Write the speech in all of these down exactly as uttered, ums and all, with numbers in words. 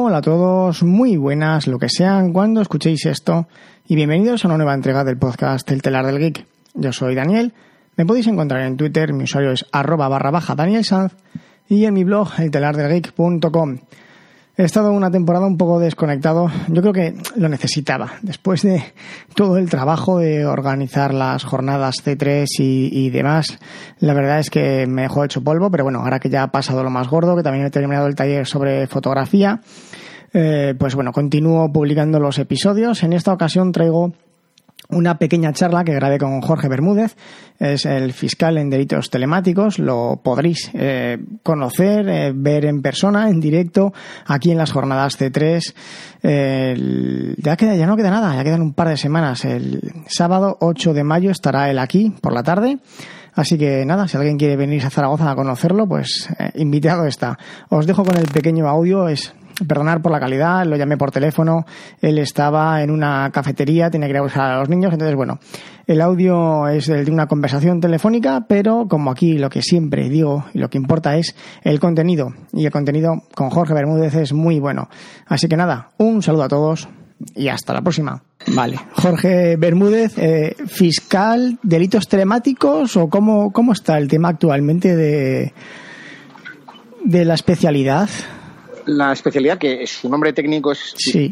Hola a todos, muy buenas, lo que sean, cuando escuchéis esto, y bienvenidos a una nueva entrega del podcast El Telar del Geek. Yo soy Daniel, me podéis encontrar en Twitter, mi usuario es arroba barra baja Daniel Sanz, y en mi blog el telar del geek punto com. He estado una temporada un poco desconectado, yo creo que lo necesitaba, después de todo el trabajo de organizar las jornadas C tres y, y demás. La verdad es que me dejó hecho polvo, pero bueno, ahora que ya ha pasado lo más gordo, que también he terminado el taller sobre fotografía, eh, pues bueno, continúo publicando los episodios. En esta ocasión traigo una pequeña charla que grabé con Jorge Bermúdez, es el fiscal en delitos telemáticos, lo podréis eh, conocer, eh, ver en persona, en directo, aquí en las jornadas C tres. Eh, el, ya, queda, ya no queda nada, ya quedan un par de semanas. El sábado ocho de mayo estará él aquí por la tarde. Así que nada, si alguien quiere venir a Zaragoza a conocerlo, pues eh, invitado está. Os dejo con el pequeño audio, es... Perdonar por la calidad, lo llamé por teléfono, él estaba en una cafetería, tenía que ir a buscar a los niños, entonces bueno, el audio es el de una conversación telefónica, pero como aquí lo que siempre digo y lo que importa es el contenido, y el contenido con Jorge Bermúdez es muy bueno. Así que nada, un saludo a todos y hasta la próxima. Vale, Jorge Bermúdez, eh, fiscal, delitos telemáticos, o cómo, cómo está el tema actualmente de, de la especialidad. La especialidad, que su nombre técnico es sí.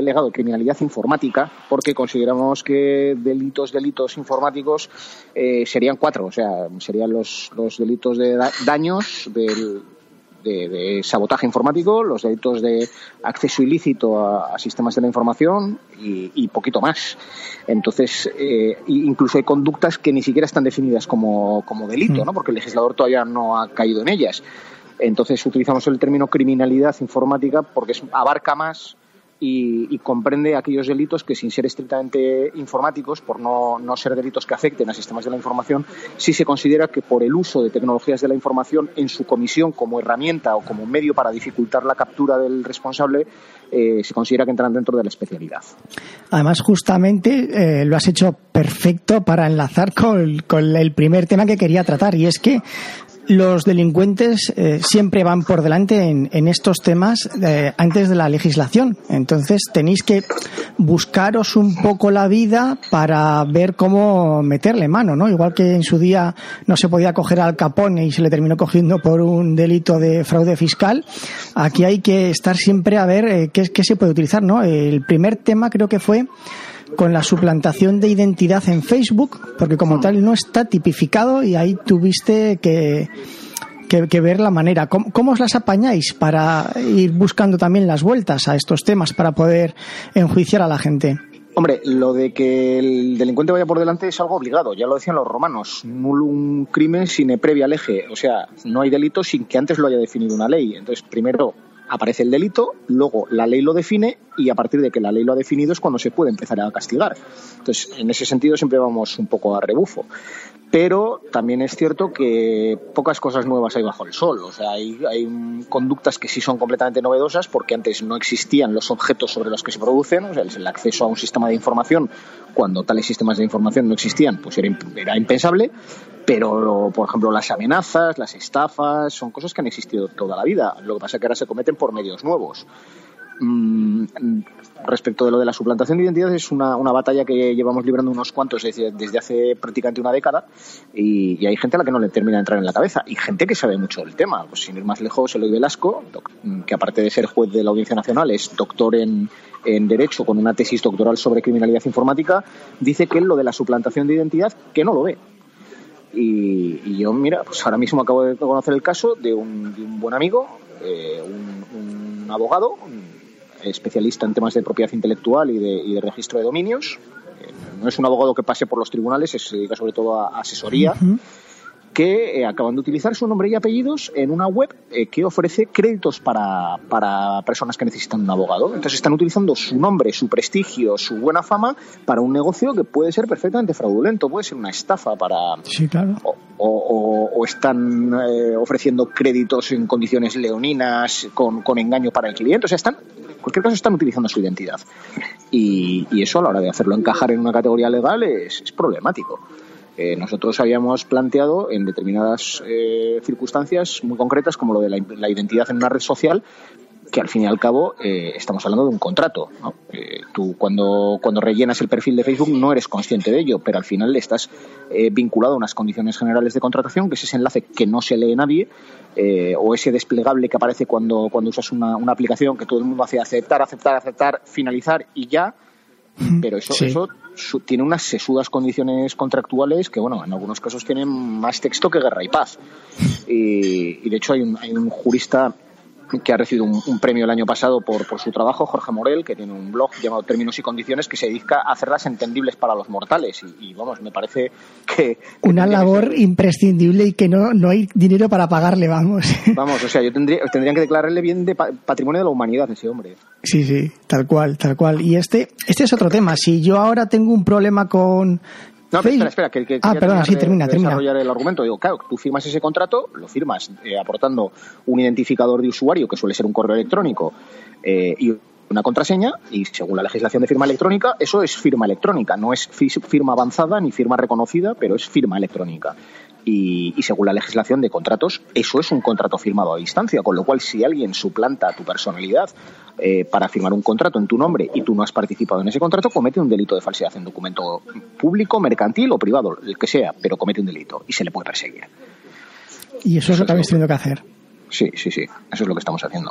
Además, justamente eh, lo has hecho perfecto para enlazar con, con el primer tema que quería tratar, y es que los delincuentes eh, siempre van por delante en, en estos temas eh, antes de la legislación. Entonces tenéis que buscaros un poco la vida para ver cómo meterle mano, ¿no? Igual que en su día no se podía coger al Capone y se le terminó cogiendo por un delito de fraude fiscal. Aquí hay que estar siempre a ver eh, qué, qué se puede utilizar, ¿no? El primer tema creo que fue con la suplantación de identidad en Facebook, porque como tal no está tipificado, y ahí tuviste que, que, que ver la manera. ¿Cómo, ¿Cómo os las apañáis para ir buscando también las vueltas a estos temas para poder enjuiciar a la gente? Hombre, lo de que el delincuente vaya por delante es algo obligado, ya lo decían los romanos, nullum crimen sine previa lege, o sea, no hay delito sin que antes lo haya definido una ley. Entonces, primero aparece el delito, luego la ley lo define, y a partir de que la ley lo ha definido es cuando se puede empezar a castigar. Entonces, en ese sentido siempre vamos un poco a rebufo. Pero también es cierto que pocas cosas nuevas hay bajo el sol. O sea, hay, hay conductas que sí son completamente novedosas porque antes no existían los objetos sobre los que se producen. O sea, el acceso a un sistema de información, cuando tales sistemas de información no existían, pues era, era impensable. Pero, por ejemplo, las amenazas, las estafas, son cosas que han existido toda la vida. Lo que pasa es que ahora se cometen por medios nuevos. Mm, respecto de lo de la suplantación de identidad, es una, una batalla que llevamos librando unos cuantos desde, desde hace prácticamente una década, y, y hay gente a la que no le termina de entrar en la cabeza, y gente que sabe mucho del tema. Pues sin ir más lejos, Eloy Velasco, doc, que aparte de ser juez de la Audiencia Nacional es doctor en, en Derecho con una tesis doctoral sobre criminalidad informática, dice que él lo de la suplantación de identidad que no lo ve. Y, y yo, mira, pues ahora mismo acabo de conocer el caso de un, de un buen amigo, eh, un, un abogado, un especialista en temas de propiedad intelectual y de, y de registro de dominios. Eh, no es un abogado que pase por los tribunales, se dedica sobre todo a asesoría. Uh-huh. Que eh, acaban de utilizar su nombre y apellidos en una web eh, que ofrece créditos para, para personas que necesitan un abogado. Entonces están utilizando su nombre, su prestigio, su buena fama para un negocio que puede ser perfectamente fraudulento, puede ser una estafa para... Sí, claro. O, o, o están eh, ofreciendo créditos en condiciones leoninas con, con engaño para el cliente. O sea, están, en cualquier caso están utilizando su identidad. Y, y eso a la hora de hacerlo encajar en una categoría legal es, es problemático. Eh, nosotros habíamos planteado en determinadas eh, circunstancias muy concretas, como lo de la, la identidad en una red social, que al fin y al cabo eh, estamos hablando de un contrato, ¿no? Eh, tú cuando, cuando rellenas el perfil de Facebook no eres consciente de ello, pero al final estás eh, vinculado a unas condiciones generales de contratación, que es ese enlace que no se lee nadie, eh, o ese desplegable que aparece cuando, cuando usas una, una aplicación que todo el mundo hace aceptar, aceptar, aceptar, finalizar y ya. Pero eso, sí. eso su, tiene unas sesudas condiciones contractuales que, bueno, en algunos casos tienen más texto que Guerra y Paz. Y, y de hecho hay un, hay un jurista que ha recibido un, un premio el año pasado por, por su trabajo, Jorge Morel, que tiene un blog llamado Términos y Condiciones, que se dedica a hacerlas entendibles para los mortales. Y, y vamos, me parece que... que Una labor que imprescindible y que no, no hay dinero para pagarle, vamos. Vamos, o sea, yo tendría, tendrían que declararle bien de pa- patrimonio de la humanidad ese hombre. Sí, sí, tal cual, tal cual. Y este, este es otro tema. Si yo ahora tengo un problema con... No, pero espera, espera, que, que ah, perdona, sí, termina, de termina. desarrollar el argumento. Digo, claro, tú firmas ese contrato, lo firmas eh, aportando un identificador de usuario, que suele ser un correo electrónico, eh, y una contraseña, y según la legislación de firma electrónica, eso es firma electrónica, no es firma avanzada ni firma reconocida, pero es firma electrónica. Y, y según la legislación de contratos, eso es un contrato firmado a distancia, con lo cual si alguien suplanta tu personalidad eh, para firmar un contrato en tu nombre y tú no has participado en ese contrato, comete un delito de falsedad en documento público, mercantil o privado, el que sea, pero comete un delito y se le puede perseguir. Y eso, eso es lo que habéis tenido que hacer. Sí, sí, sí, eso es lo que estamos haciendo.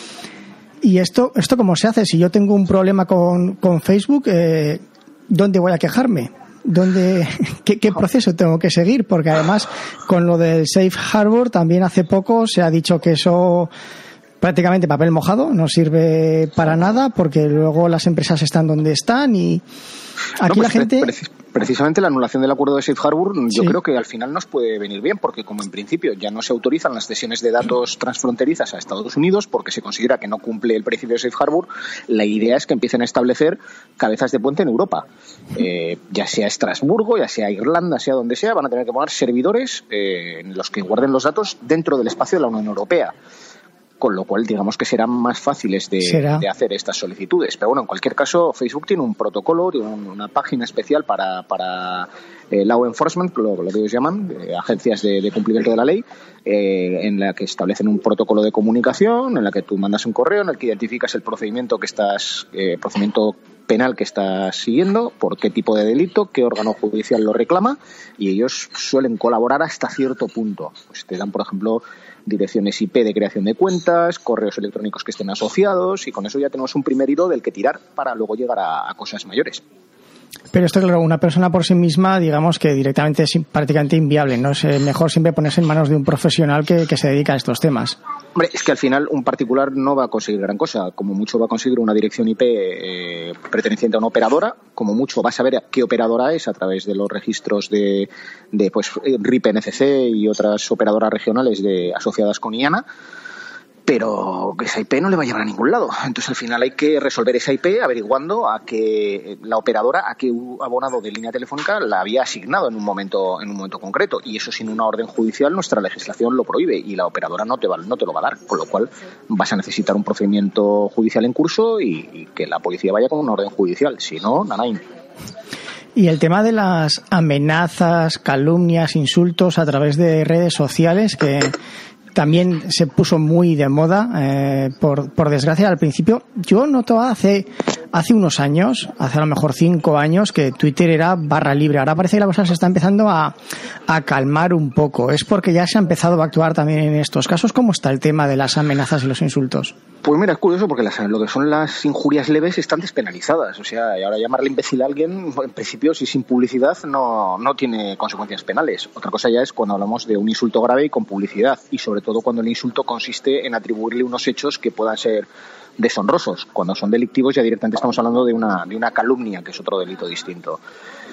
¿Y esto, esto cómo se hace? Si yo tengo un problema con, con Facebook, eh, ¿dónde voy a quejarme? ¿Dónde, qué, ¿Qué proceso tengo que seguir? Porque además con lo del Safe Harbor también hace poco se ha dicho que eso prácticamente papel mojado, no sirve para nada porque luego las empresas están donde están y aquí no, pues la gente... Precis- precisamente la anulación del acuerdo de Safe Harbor yo sí. creo que al final nos puede venir bien porque como en principio ya no se autorizan las cesiones de datos transfronterizas a Estados Unidos porque se considera que no cumple el principio de Safe Harbor, la idea es que empiecen a establecer cabezas de puente en Europa. Eh, ya sea Estrasburgo, ya sea Irlanda, sea donde sea, van a tener que poner servidores eh, en los que guarden los datos dentro del espacio de la Unión Europea. Con lo cual, digamos que serán más fáciles de, de hacer estas solicitudes. Pero bueno, en cualquier caso, Facebook tiene un protocolo, tiene una página especial para, para eh, law enforcement, lo, lo que ellos llaman, eh, agencias de, de cumplimiento de la ley, eh, en la que establecen un protocolo de comunicación, en la que tú mandas un correo, en el que identificas el procedimiento que estás, eh, procedimiento penal que estás siguiendo, por qué tipo de delito, qué órgano judicial lo reclama, y ellos suelen colaborar hasta cierto punto. Pues te dan, por ejemplo, direcciones I P de creación de cuentas, correos electrónicos que estén asociados, y con eso ya tenemos un primer hilo del que tirar para luego llegar a, a cosas mayores. Pero esto, claro, una persona por sí misma, digamos que directamente es prácticamente inviable, ¿no? Es mejor siempre ponerse en manos de un profesional que, que se dedica a estos temas. Hombre, es que al final un particular no va a conseguir gran cosa. Como mucho va a conseguir una dirección I P eh, perteneciente a una operadora, como mucho va a saber qué operadora es a través de los registros de, de pues R I P N C C y otras operadoras regionales de, asociadas con I A N A. Pero esa I P no le va a llevar a ningún lado. Entonces, al final hay que resolver esa I P averiguando a qué la operadora, a qué abonado de línea telefónica la había asignado en un momento en un momento concreto. Y eso sin una orden judicial, nuestra legislación lo prohíbe y la operadora no te va, no te lo va a dar. Con lo cual vas a necesitar un procedimiento judicial en curso y, y que la policía vaya con una orden judicial. Si no, nanaín. Y el tema de las amenazas, calumnias, insultos a través de redes sociales que... también se puso muy de moda, eh, por, por desgracia al principio. Yo notaba hace, hace unos años, hace a lo mejor cinco años, que Twitter era barra libre. Ahora parece que la cosa se está empezando a, a calmar un poco. ¿Es porque ya se ha empezado a actuar también en estos casos? ¿Cómo está el tema de las amenazas y los insultos? Pues mira, es curioso porque las, lo que son las injurias leves están despenalizadas. O sea, y ahora llamarle imbécil a alguien, en principio, si sin publicidad, no, no tiene consecuencias penales. Otra cosa ya es cuando hablamos de un insulto grave y con publicidad. Y sobre todo cuando el insulto consiste en atribuirle unos hechos que puedan ser deshonrosos. Cuando son delictivos ya directamente estamos hablando de una, de una calumnia, que es otro delito distinto.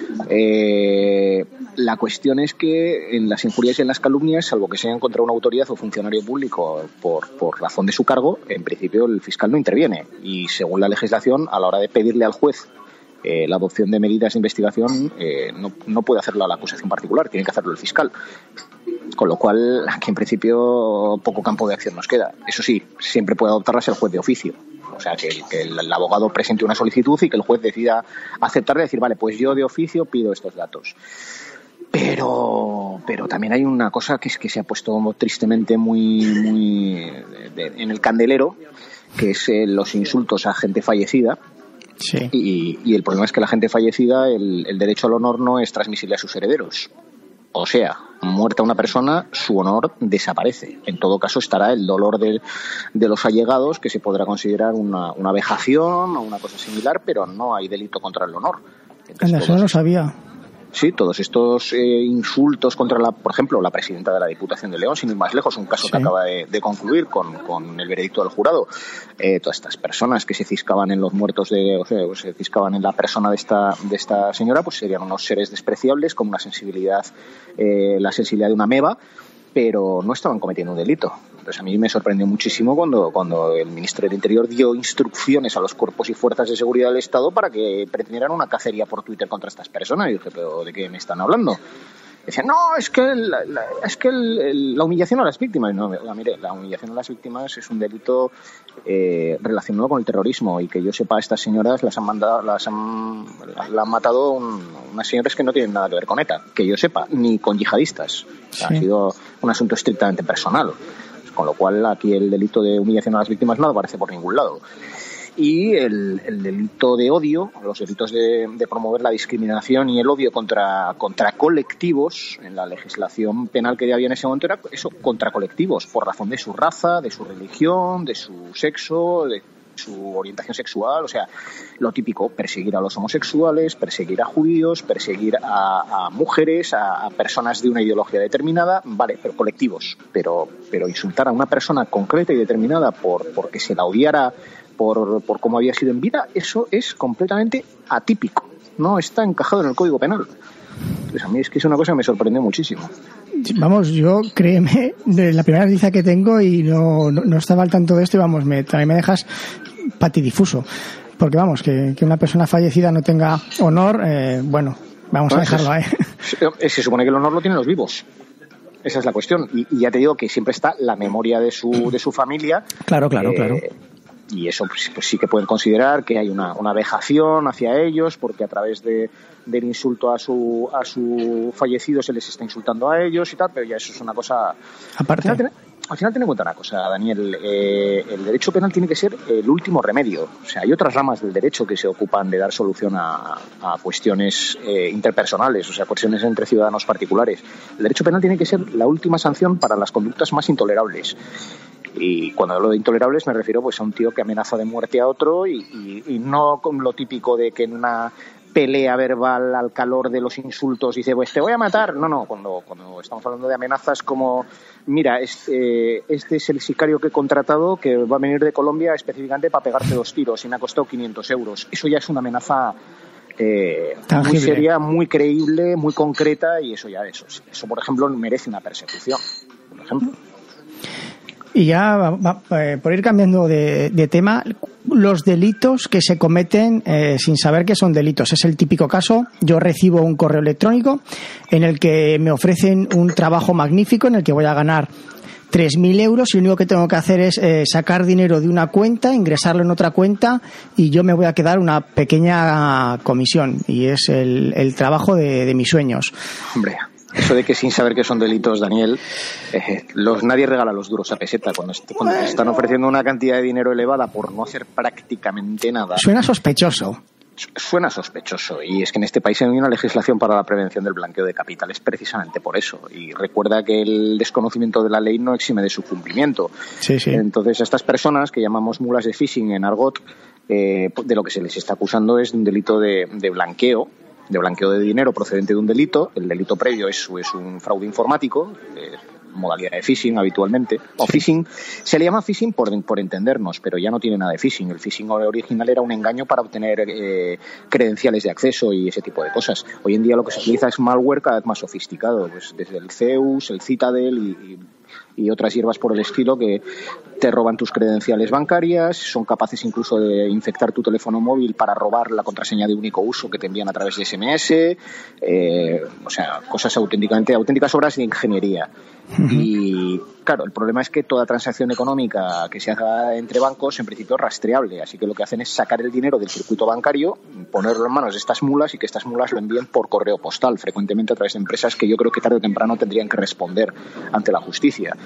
Eh, la cuestión es que en las injurias y en las calumnias, salvo que sean contra una autoridad o funcionario público por, por razón de su cargo, en principio el fiscal no interviene. Y según la legislación, a la hora de pedirle al juez eh, la adopción de medidas de investigación, eh, no, no puede hacerlo a la acusación particular, tiene que hacerlo el fiscal. Con lo cual, aquí en principio poco campo de acción nos queda. Eso sí, siempre puede adoptarlas el juez de oficio. O sea, que, que el, el abogado presente una solicitud y que el juez decida aceptarla y decir, vale, pues yo de oficio pido estos datos. Pero pero también hay una cosa que es que se ha puesto tristemente muy muy de, de, en el candelero, que es eh, los insultos a gente fallecida. Sí. Y, y el problema es que la gente fallecida, el, el derecho al honor no es transmisible a sus herederos. O sea, muerta una persona, su honor desaparece. En todo caso estará el dolor de, de los allegados, que se podrá considerar una, una vejación o una cosa similar, pero no hay delito contra el honor. Anda, eso no lo sabía. Sí, todos estos eh, insultos contra, la, por ejemplo, la presidenta de la Diputación de León, sin ir más lejos, un caso sí. que acaba de, de concluir con, con el veredicto del jurado. Eh, todas estas personas que se ciscaban en los muertos, de, o sea, se ciscaban en la persona de esta, de esta señora, pues serían unos seres despreciables con una sensibilidad, eh, la sensibilidad de una ameba, pero no estaban cometiendo un delito. Entonces a mí me sorprendió muchísimo cuando, cuando el ministro del Interior dio instrucciones a los cuerpos y fuerzas de seguridad del Estado para que pretendieran una cacería por Twitter contra estas personas. Y dije, ¿pero de qué me están hablando? Decían, no, es que, la, la, es que el, el, la humillación a las víctimas. No, la, mire, la humillación a las víctimas es un delito eh, relacionado con el terrorismo, y que yo sepa, estas señoras las han mandado, las han, las han matado un, unas señoras que no tienen nada que ver con ETA, que yo sepa, ni con yihadistas. O sea, sí. Ha sido un asunto estrictamente personal. Con lo cual aquí el delito de humillación a las víctimas no aparece por ningún lado. Y el, el delito de odio, los delitos de, de promover la discriminación y el odio contra, contra colectivos, en la legislación penal que ya había en ese momento era eso, contra colectivos, por razón de su raza, de su religión, de su sexo, de su orientación sexual, o sea, lo típico, perseguir a los homosexuales, perseguir a judíos, perseguir a, a mujeres, a, a personas de una ideología determinada, vale, pero colectivos, pero, pero insultar a una persona concreta y determinada por porque se la odiara por, por cómo había sido en vida, eso es completamente atípico, no está encajado en el Código Penal. Pues a mí es que es una cosa que me sorprendió muchísimo. Vamos, yo, créeme, de la primera noticia que tengo y no, no, no estaba al tanto de esto, y vamos, me, también me dejas patidifuso. Porque vamos, que, que una persona fallecida no tenga honor, eh, bueno, vamos bueno, a dejarlo ahí. Se, se supone que el honor lo tienen los vivos. Esa es la cuestión. Y, y ya te digo que siempre está la memoria de su, de su familia. Claro, claro, eh, claro. Y eso pues, pues sí que pueden considerar que hay una, una vejación hacia ellos, porque a través de, del insulto a su a su fallecido se les está insultando a ellos y tal, pero ya eso es una cosa... Aparte... Al final, al final ten en cuenta una cosa, Daniel, eh, el derecho penal tiene que ser el último remedio. O sea, hay otras ramas del derecho que se ocupan de dar solución a, a cuestiones eh, interpersonales, o sea, cuestiones entre ciudadanos particulares. El derecho penal tiene que ser la última sanción para las conductas más intolerables. Y cuando hablo de intolerables me refiero pues a un tío que amenaza de muerte a otro y, y, y no con lo típico de que en una pelea verbal al calor de los insultos dice pues te voy a matar. No, no, cuando, cuando estamos hablando de amenazas como mira, este, este es el sicario que he contratado que va a venir de Colombia específicamente para pegarte dos tiros y me ha costado quinientos euros. Eso ya es una amenaza eh, muy seria, muy creíble, muy concreta, y eso ya eso, eso por ejemplo merece una persecución, por ejemplo. Y ya, va, va, eh, por ir cambiando de, de tema, los delitos que se cometen eh, sin saber que son delitos. Es el típico caso, yo recibo un correo electrónico en el que me ofrecen un trabajo magnífico en el que voy a ganar tres mil euros y lo único que tengo que hacer es eh, sacar dinero de una cuenta, ingresarlo en otra cuenta y yo me voy a quedar una pequeña comisión, y es el, el trabajo de, de mis sueños. Hombre, eso de que sin saber que son delitos, Daniel, eh, los nadie regala los duros a peseta. Cuando, est- cuando bueno. te están ofreciendo una cantidad de dinero elevada por no hacer prácticamente nada. Suena sospechoso. Suena sospechoso, y es que en este país hay una legislación para la prevención del blanqueo de capitales precisamente por eso, y recuerda que el desconocimiento de la ley no exime de su cumplimiento. Sí, sí. Entonces a estas personas que llamamos mulas de phishing en argot, eh, de lo que se les está acusando es de un delito de, de blanqueo de blanqueo de dinero procedente de un delito. El delito previo es, es un fraude informático, eh, modalidad de phishing habitualmente, o sí. phishing, se le llama phishing por, por entendernos, pero ya no tiene nada de phishing. El phishing original era un engaño para obtener eh, credenciales de acceso y ese tipo de cosas. Hoy en día lo que se utiliza es malware cada vez más sofisticado, pues desde el Zeus, el Citadel y, y y otras hierbas por el estilo que te roban tus credenciales bancarias, son capaces incluso de infectar tu teléfono móvil para robar la contraseña de único uso que te envían a través de ese eme ese, eh, o sea, cosas auténticamente, auténticas obras de ingeniería. Uh-huh. Y claro, el problema es que toda transacción económica que se haga entre bancos en principio es rastreable, así que lo que hacen es sacar el dinero del circuito bancario, ponerlo en manos de estas mulas y que estas mulas lo envíen por correo postal, frecuentemente a través de empresas que yo creo que tarde o temprano tendrían que responder ante la justicia.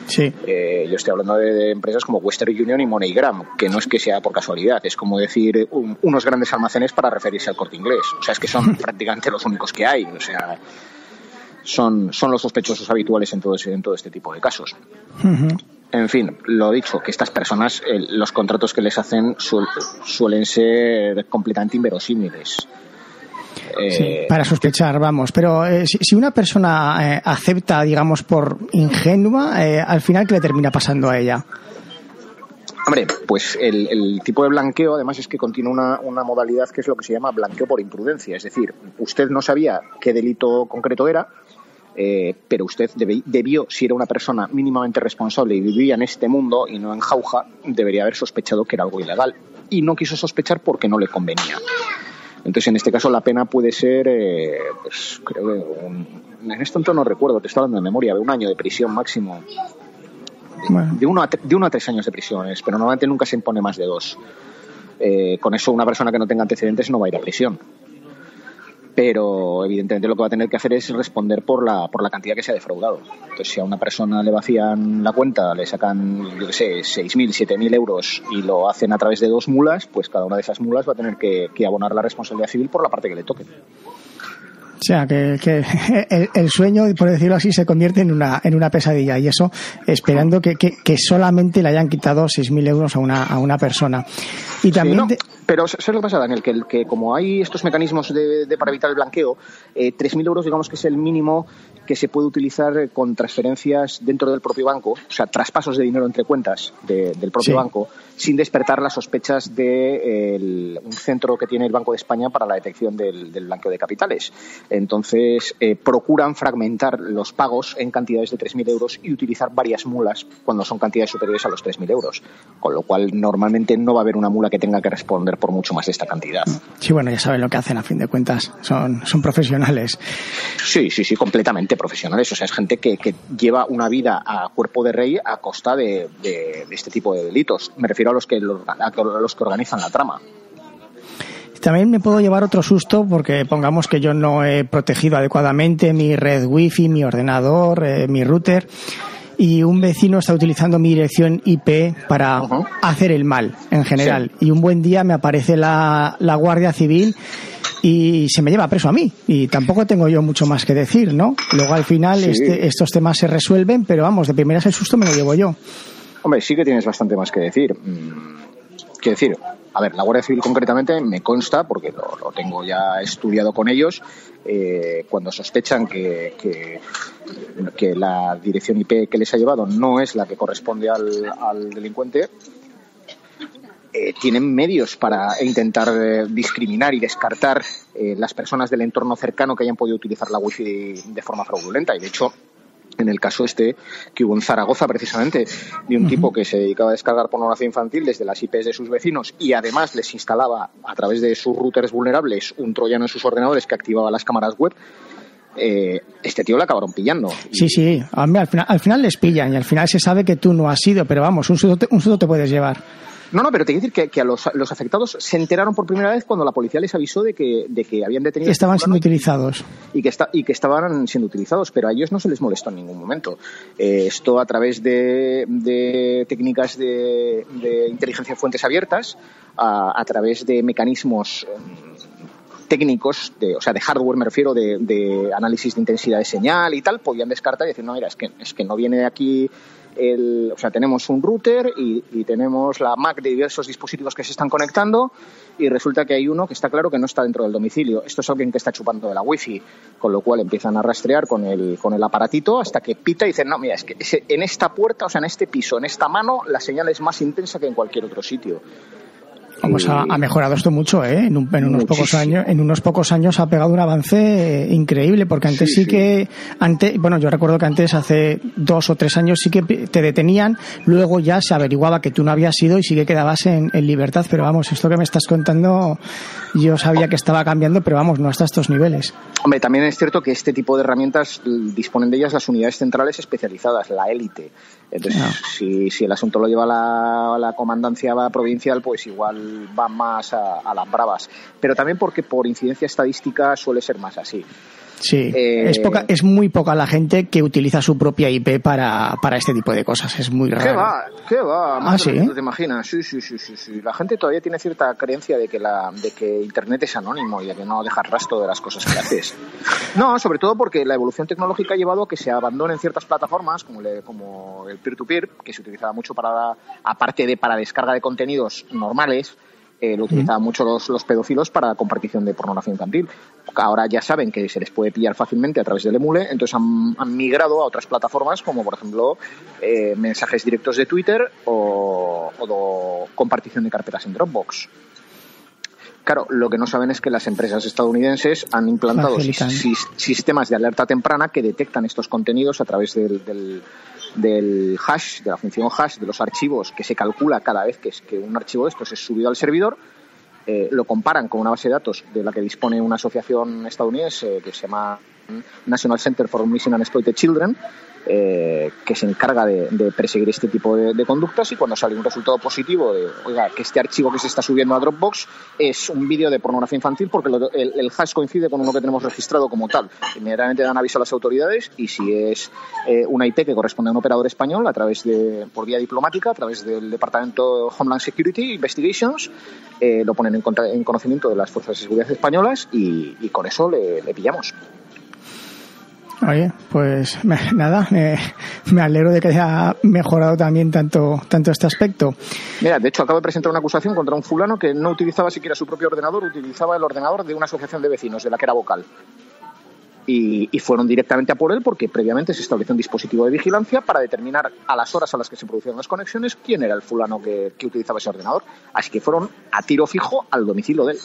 Sí. Eh, yo estoy hablando de, de empresas como Western Union y MoneyGram, que no es que sea por casualidad, es como decir un, unos grandes almacenes para referirse al Corte Inglés. O sea, es que son prácticamente los únicos que hay. O sea, son, son los sospechosos habituales en todo, ese, en todo este tipo de casos. Uh-huh. En fin, lo dicho, que estas personas, eh, los contratos que les hacen su, suelen ser completamente inverosímiles. Eh, sí, para sospechar, vamos. Pero eh, si, si una persona eh, acepta, digamos, por ingenua, eh, al final, ¿qué le termina pasando a ella? Hombre, pues el, el tipo de blanqueo, además, es que contiene una, una modalidad que es lo que se llama blanqueo por imprudencia. Es decir, usted no sabía qué delito concreto era, eh, pero usted debe, debió, si era una persona mínimamente responsable y vivía en este mundo y no en jauja, debería haber sospechado que era algo ilegal. Y no quiso sospechar porque no le convenía. Entonces, en este caso, la pena puede ser, eh, pues creo que, un, en este momento no recuerdo, te estoy hablando de memoria, de un año de prisión máximo. Bueno. De, uno a, de uno a tres años de prisiones, pero normalmente nunca se impone más de dos. Eh, con eso, una persona que no tenga antecedentes no va a ir a prisión. Pero, evidentemente, lo que va a tener que hacer es responder por la por la cantidad que se ha defraudado. Entonces, si a una persona le vacían la cuenta, le sacan, yo qué sé, seis mil, siete mil euros y lo hacen a través de dos mulas, pues cada una de esas mulas va a tener que, que abonar la responsabilidad civil por la parte que le toque. O sea, que, que el, el sueño, por decirlo así, se convierte en una en una pesadilla, y eso esperando que, que, que solamente le hayan quitado seis mil euros a una a una persona. Y también... Sí, no, pero ¿sabes lo que pasa, Daniel? Que, que como hay estos mecanismos de, de para evitar el blanqueo, eh, tres mil euros digamos que es el mínimo que se puede utilizar con transferencias dentro del propio banco, o sea, traspasos de dinero entre cuentas de, del propio sí. banco, sin despertar las sospechas de el, un centro que tiene el Banco de España para la detección del, del blanqueo de capitales. Entonces, eh, procuran fragmentar los pagos en cantidades de tres mil euros y utilizar varias mulas cuando son cantidades superiores a los tres mil euros. Con lo cual, normalmente no va a haber una mula que tenga que responder por mucho más de esta cantidad. Sí, bueno, ya saben lo que hacen a fin de cuentas. Son, son profesionales. Sí, sí, sí, completamente profesionales. O sea, es gente que, que lleva una vida a cuerpo de rey a costa de, de, de este tipo de delitos. Me refiero a los que, a los que organizan la trama. También me puedo llevar otro susto porque pongamos que yo no he protegido adecuadamente mi red wifi, mi ordenador, eh, mi router, y un vecino está utilizando mi dirección I P para uh-huh. hacer el mal en general. Sí. Y un buen día me aparece la, la Guardia Civil y se me lleva preso a mí. Y tampoco tengo yo mucho más que decir, ¿no? Luego al final sí. este, estos temas se resuelven, pero vamos, de primeras el susto me lo llevo yo. Hombre, sí que tienes bastante más que decir. Quiero decir, a ver, la Guardia Civil concretamente me consta, porque lo, lo tengo ya estudiado con ellos, eh, cuando sospechan que, que, que la dirección I P que les ha llevado no es la que corresponde al, al delincuente, eh, tienen medios para intentar eh, discriminar y descartar eh, las personas del entorno cercano que hayan podido utilizar la wifi de, de forma fraudulenta. Y de hecho, en el caso este que hubo en Zaragoza precisamente de un uh-huh. tipo que se dedicaba a descargar pornografía infantil desde las I Pes de sus vecinos y además les instalaba a través de sus routers vulnerables un troyano en sus ordenadores que activaba las cámaras web. Eh, este tío le acabaron pillando. Sí, sí, al final, al final les pillan y al final se sabe que tú no has sido, pero vamos, un susto te, un susto te puedes llevar. No, no, pero te quiero decir que, que a los, los afectados se enteraron por primera vez cuando la policía les avisó de que, de que habían detenido... Que estaban siendo utilizados. Y que, está, y que estaban siendo utilizados, pero a ellos no se les molestó en ningún momento. Eh, esto a través de, de técnicas de, de inteligencia de fuentes abiertas, a, a través de mecanismos técnicos, de, o sea, de hardware me refiero, de, de análisis de intensidad de señal y tal, podían descartar y decir, no, mira, es que, es que no viene de aquí... El, o sea, tenemos un router y, y tenemos la M A C de diversos dispositivos que se están conectando y resulta que hay uno que está claro que no está dentro del domicilio. Esto es alguien que está chupando de la wifi, con lo cual empiezan a rastrear con el, con el aparatito hasta que pita y dicen, no, mira, es que ese, en esta puerta, o sea, en este piso, en esta mano, la señal es más intensa que en cualquier otro sitio. Pues ha, ha mejorado esto mucho, ¿eh? En, un, en unos Muchísimo. pocos años, en unos pocos años ha pegado un avance eh, increíble, porque antes sí, sí, sí que, antes, bueno, yo recuerdo que antes, hace dos o tres años sí que te detenían, luego ya se averiguaba que tú no habías ido y sí que quedabas en, en libertad, pero vamos, esto que me estás contando, yo sabía que estaba cambiando, pero vamos, no hasta estos niveles. Hombre, también es cierto que este tipo de herramientas disponen de ellas las unidades centrales especializadas, la élite. Entonces, no. si, si el asunto lo lleva la, la comandancia provincial, pues igual van más a, a las bravas. Pero también porque por incidencia estadística suele ser más así. Sí, eh, es poca, es muy poca la gente que utiliza su propia I P para, para este tipo de cosas, es muy raro. ¿Qué va? ¿Qué va? Ah, ¿sí? ¿Te imaginas? Sí, sí, sí, sí, sí. La gente todavía tiene cierta creencia de que la, de que Internet es anónimo y de que no deja rastro de las cosas que haces. No, sobre todo porque la evolución tecnológica ha llevado a que se abandonen ciertas plataformas como, le, como el peer-to-peer, que se utilizaba mucho para, aparte de para descarga de contenidos normales. Eh, lo utilizaban mm. mucho los, los pedófilos para la compartición de pornografía infantil. Ahora ya saben que se les puede pillar fácilmente a través del emule, entonces han, han migrado a otras plataformas como, por ejemplo, eh, mensajes directos de Twitter o, o de compartición de carpetas en Dropbox. Claro, lo que no saben es que las empresas estadounidenses han implantado si, sistemas de alerta temprana que detectan estos contenidos a través del, del, del hash, de la función hash de los archivos que se calcula cada vez que, es, que un archivo de estos es subido al servidor. Eh, lo comparan con una base de datos de la que dispone una asociación estadounidense que se llama National Center for Missing and Exploited Children, eh, que se encarga de, de perseguir este tipo de, de conductas, y cuando sale un resultado positivo de, oiga, que este archivo que se está subiendo a Dropbox es un vídeo de pornografía infantil porque lo, el, el hash coincide con uno que tenemos registrado como tal, inmediatamente dan aviso a las autoridades, y si es eh, una I P que corresponde a un operador español, a través de, por vía diplomática, a través del Departamento Homeland Security Investigations, eh, lo ponen en, contra, en conocimiento de las fuerzas de seguridad españolas, y, y con eso le, le pillamos. Oye, pues me, nada, me, me alegro de que haya mejorado también tanto, tanto este aspecto. Mira, de hecho acabo de presentar una acusación contra un fulano que no utilizaba siquiera su propio ordenador, utilizaba el ordenador de una asociación de vecinos, de la que era vocal. Y, y fueron directamente a por él porque previamente se estableció un dispositivo de vigilancia para determinar a las horas a las que se producían las conexiones quién era el fulano que, que utilizaba ese ordenador. Así que fueron a tiro fijo al domicilio de él.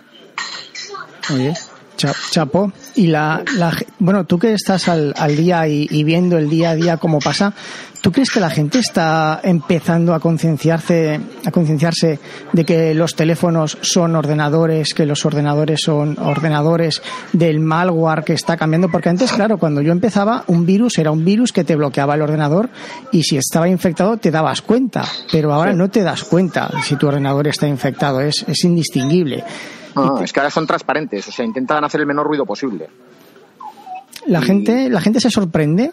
Oye, chapo. Y la, la bueno, tú que estás al, al día y, y viendo el día a día cómo pasa, ¿tú crees que la gente está empezando a concienciarse, a concienciarse de que los teléfonos son ordenadores, que los ordenadores son ordenadores, del malware que está cambiando? Porque antes, claro, cuando yo empezaba, un virus era un virus que te bloqueaba el ordenador y si estaba infectado te dabas cuenta, pero ahora no te das cuenta si tu ordenador está infectado, es, es indistinguible. No, es que ahora son transparentes, o sea, intentan hacer el menor ruido posible. ¿La, y... gente, ¿La gente se sorprende?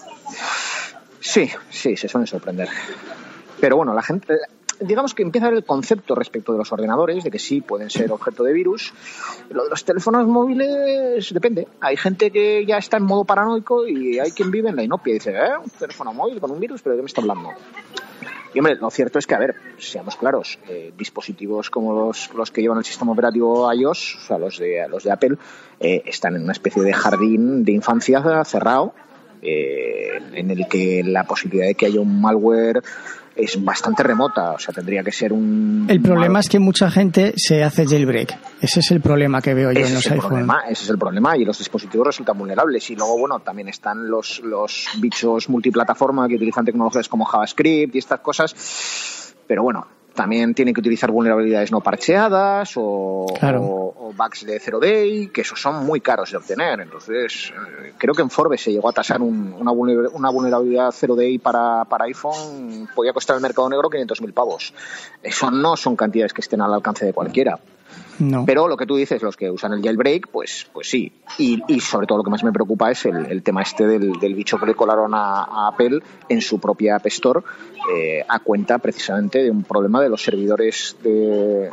Sí, sí, se suelen sorprender. Pero bueno, la gente, digamos que empieza a ver el concepto respecto de los ordenadores, de que sí pueden ser objeto de virus. Lo de los teléfonos móviles depende. Hay gente que ya está en modo paranoico y hay quien vive en la inopia y dice, ¿eh? Un teléfono móvil con un virus, ¿pero de qué me está hablando? Y hombre, lo cierto es que, a ver, seamos claros, eh, dispositivos como los, los que llevan el sistema operativo iOS, o sea, los de, los de Apple, eh, están en una especie de jardín de infancia cerrado, eh, en el que la posibilidad de que haya un malware es bastante remota, o sea, tendría que ser un... El problema mal... es que mucha gente se hace jailbreak. Ese es el problema que veo yo ese en los iPhones. Ese es el problema, y los dispositivos resultan vulnerables. Y luego, bueno, también están los, los bichos multiplataforma que utilizan tecnologías como JavaScript y estas cosas, pero bueno, también tienen que utilizar vulnerabilidades no parcheadas o, claro. o, o bugs de zero day, que esos son muy caros de obtener. Entonces, eh, creo que en Forbes se llegó a tasar un, una, una vulnerabilidad zero day para, para iPhone, podía costar el mercado negro quinientos mil pavos. Eso no son cantidades que estén al alcance de cualquiera. No. Pero lo que tú dices, los que usan el jailbreak, pues, pues sí. Y, y sobre todo lo que más me preocupa es el, el tema este del, del bicho que le colaron a, a Apple en su propia App Store, eh, a cuenta precisamente de un problema de los servidores de,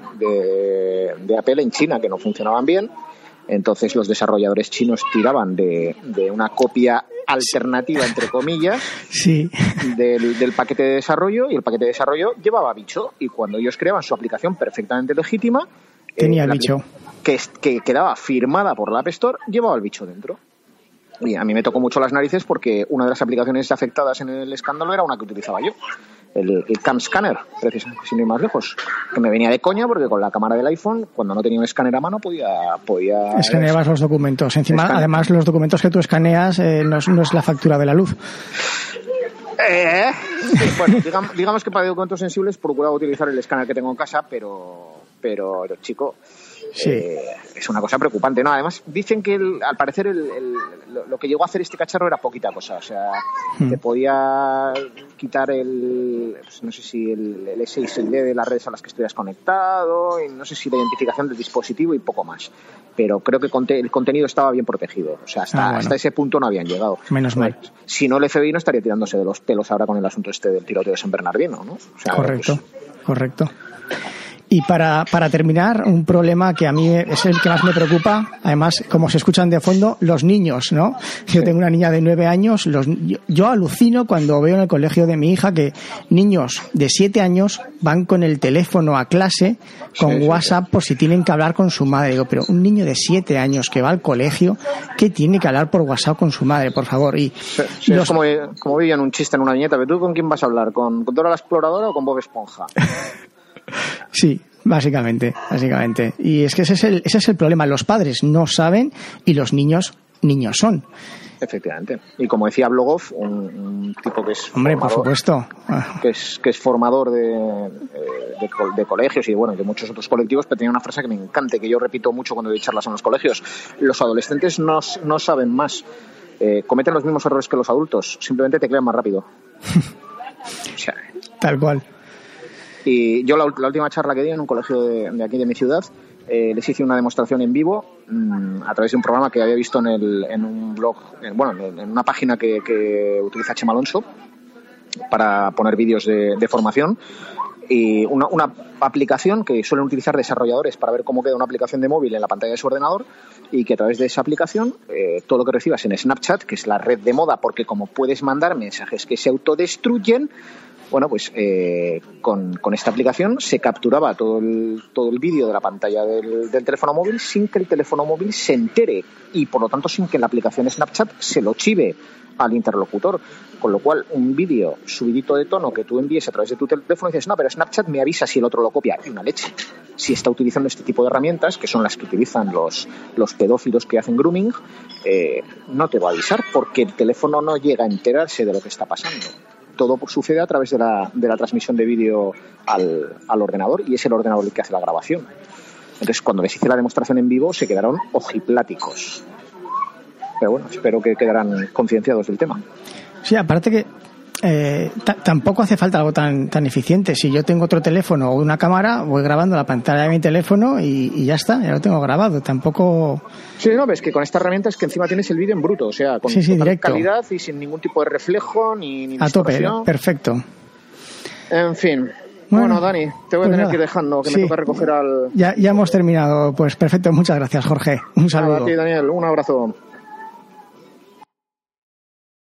de, de Apple en China, que no funcionaban bien. Entonces los desarrolladores chinos tiraban de, de una copia alternativa, entre comillas, sí. del, del paquete de desarrollo, y el paquete de desarrollo llevaba bicho, y cuando ellos creaban su aplicación perfectamente legítima, tenía eh, bicho que, que quedaba firmada por la App Store, llevaba el bicho dentro. Y a mí me tocó mucho las narices porque una de las aplicaciones afectadas en el escándalo era una que utilizaba yo, el, el Cam Scanner, precisamente, sin ir más lejos, que me venía de coña porque con la cámara del iPhone, cuando no tenía un escáner a mano, podía... podía Escaneabas los documentos. Encima, escanear. Además, los documentos que tú escaneas eh, no, no es la factura de la luz. Eh, sí, bueno, digamos, digamos que para documentos sensibles procuraba utilizar el escáner que tengo en casa, pero, pero, pero chico, Sí. Eh, es una cosa preocupante, ¿no? Además, dicen que el, al parecer el, el, lo, lo que llegó a hacer este cacharro era poquita cosa. O sea, hmm. te podía quitar el, pues no sé si el, el S S I D de las redes a las que estuvieras conectado, y no sé si la identificación del dispositivo y poco más. Pero creo que conte, el contenido estaba bien protegido. O sea, hasta, ah, bueno. hasta ese punto no habían llegado. Menos mal. Si no, el F B I no estaría tirándose de los pelos ahora con el asunto este del tiroteo de San Bernardino, ¿no? O sea, correcto, pues, correcto. Y para, para terminar, un problema que a mí es el que más me preocupa, además, como se escuchan de fondo, los niños, ¿no? Yo tengo una niña de nueve años, los, yo, yo alucino cuando veo en el colegio de mi hija que niños de siete años van con el teléfono a clase, con sí, WhatsApp, sí. por si tienen que hablar con su madre. Digo, pero un niño de siete años que va al colegio, ¿qué tiene que hablar por WhatsApp con su madre, por favor? Y sí, sí, los... Es como, como veían un chiste en una viñeta, pero ¿tú con quién vas a hablar? ¿Con, con Dora la Exploradora o con Bob Esponja? Sí, básicamente, básicamente. Y es que ese es el, ese es el problema. Los padres no saben y los niños, niños son. Efectivamente. Y como decía Blogov, un, un tipo que es Hombre, formador, por supuesto. Que es, que es formador de, de, de colegios y bueno, de muchos otros colectivos, pero tenía una frase que me encanta, que yo repito mucho cuando doy charlas en los colegios. Los adolescentes no, no saben más. Eh, cometen los mismos errores que los adultos. Simplemente teclean más rápido. O sea, tal cual. Y yo la, la última charla que di en un colegio de, de aquí de mi ciudad, eh, les hice una demostración en vivo mmm, a través de un programa que había visto en, el, en un blog, en, bueno, en, en una página que, que utiliza Chema Alonso para poner vídeos de, de formación, y una, una aplicación que suelen utilizar desarrolladores para ver cómo queda una aplicación de móvil en la pantalla de su ordenador, y que a través de esa aplicación eh, todo lo que recibas en Snapchat, que es la red de moda, porque como puedes mandar mensajes que se autodestruyen, bueno, pues eh, con, con esta aplicación se capturaba todo el, todo el vídeo de la pantalla del, del teléfono móvil sin que el teléfono móvil se entere, y por lo tanto sin que la aplicación Snapchat se lo chive al interlocutor, con lo cual un vídeo subidito de tono que tú envíes a través de tu teléfono y dices, no, pero Snapchat me avisa si el otro lo copia, y una leche. Si está utilizando este tipo de herramientas, que son las que utilizan los, los pedófilos que hacen grooming, eh, no te va a avisar porque el teléfono no llega a enterarse de lo que está pasando. Todo sucede a través de la, de la transmisión de vídeo al, al ordenador, y es el ordenador el que hace la grabación. Entonces, cuando les hice la demostración en vivo, se quedaron ojipláticos. Pero bueno, espero que quedaran concienciados del tema. Sí, aparte que eh, t- tampoco hace falta algo tan tan eficiente. Si yo tengo otro teléfono o una cámara, voy grabando la pantalla de mi teléfono y, y ya está, ya lo tengo grabado. Tampoco... Sí, no, ves que con esta herramienta es que encima tienes el vídeo en bruto, o sea, con sí, sí, total directo. calidad y sin ningún tipo de reflejo ni, ni a tope, perfecto. En fin. Bueno, bueno Dani, te voy pues a tener nada. que ir dejando, que sí. me toca recoger al... Ya, ya hemos terminado. Pues perfecto, muchas gracias, Jorge. Un saludo. A ti, Daniel, un abrazo.